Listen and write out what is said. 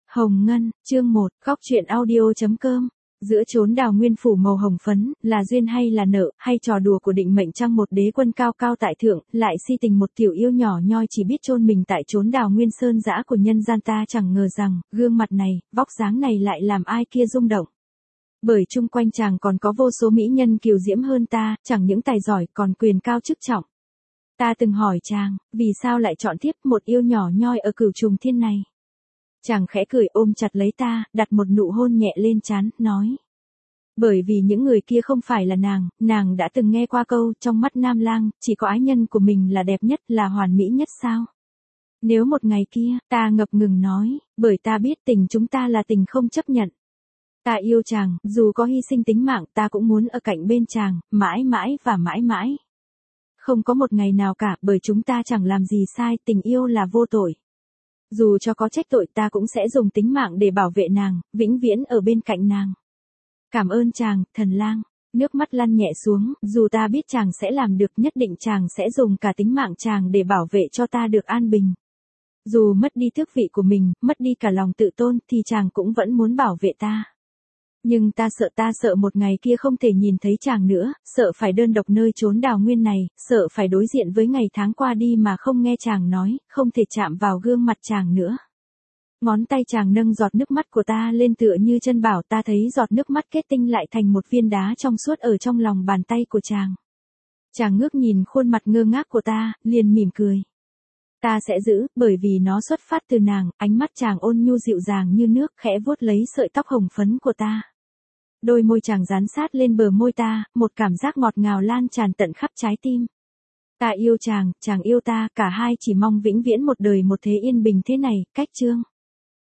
Hồng Ngân, chương 1, góc truyện audio.com. Giữa chốn đào nguyên phủ màu hồng phấn, là duyên hay là nợ, hay trò đùa của định mệnh chăng, một đế quân cao cao tại thượng, lại si tình một tiểu yêu nhỏ nhoi chỉ biết chôn mình tại chốn đào nguyên sơn dã của nhân gian. Ta chẳng ngờ rằng, gương mặt này, vóc dáng này lại làm ai kia rung động. Bởi chung quanh chàng còn có vô số mỹ nhân kiều diễm hơn ta, chẳng những tài giỏi còn quyền cao chức trọng. Ta từng hỏi chàng, vì sao lại chọn tiếp một yêu nhỏ nhoi ở cửu trùng thiên này? Chàng khẽ cười ôm chặt lấy ta, đặt một nụ hôn nhẹ lên trán, nói. Bởi vì những người kia không phải là nàng đã từng nghe qua câu, trong mắt nam lang, chỉ có ái nhân của mình là đẹp nhất, là hoàn mỹ nhất sao? Nếu một ngày kia, ta ngập ngừng nói, bởi ta biết tình chúng ta là tình không chấp nhận. Ta yêu chàng, dù có hy sinh tính mạng, ta cũng muốn ở cạnh bên chàng, mãi mãi và mãi mãi. Không có một ngày nào cả, bởi chúng ta chẳng làm gì sai, tình yêu là vô tội. Dù cho có trách tội, ta cũng sẽ dùng tính mạng để bảo vệ nàng, vĩnh viễn ở bên cạnh nàng. Cảm ơn chàng, thần lang. Nước mắt lăn nhẹ xuống, dù ta biết chàng sẽ làm được, nhất định chàng sẽ dùng cả tính mạng chàng để bảo vệ cho ta được an bình. Dù mất đi tước vị của mình, mất đi cả lòng tự tôn, thì chàng cũng vẫn muốn bảo vệ ta. Nhưng ta sợ một ngày kia không thể nhìn thấy chàng nữa, sợ phải đơn độc nơi chốn đào nguyên này, sợ phải đối diện với ngày tháng qua đi mà không nghe chàng nói, không thể chạm vào gương mặt chàng nữa. Ngón tay chàng nâng giọt nước mắt của ta lên tựa như chân bảo, ta thấy giọt nước mắt kết tinh lại thành một viên đá trong suốt ở trong lòng bàn tay của chàng. Chàng ngước nhìn khuôn mặt ngơ ngác của ta, liền mỉm cười. Ta sẽ giữ, bởi vì nó xuất phát từ nàng. Ánh mắt chàng ôn nhu dịu dàng như nước, khẽ vuốt lấy sợi tóc hồng phấn của ta. Đôi môi chàng dán sát lên bờ môi ta, một cảm giác ngọt ngào lan tràn tận khắp trái tim. Ta yêu chàng, chàng yêu ta, cả hai chỉ mong vĩnh viễn một đời một thế yên bình thế này. Cách chương.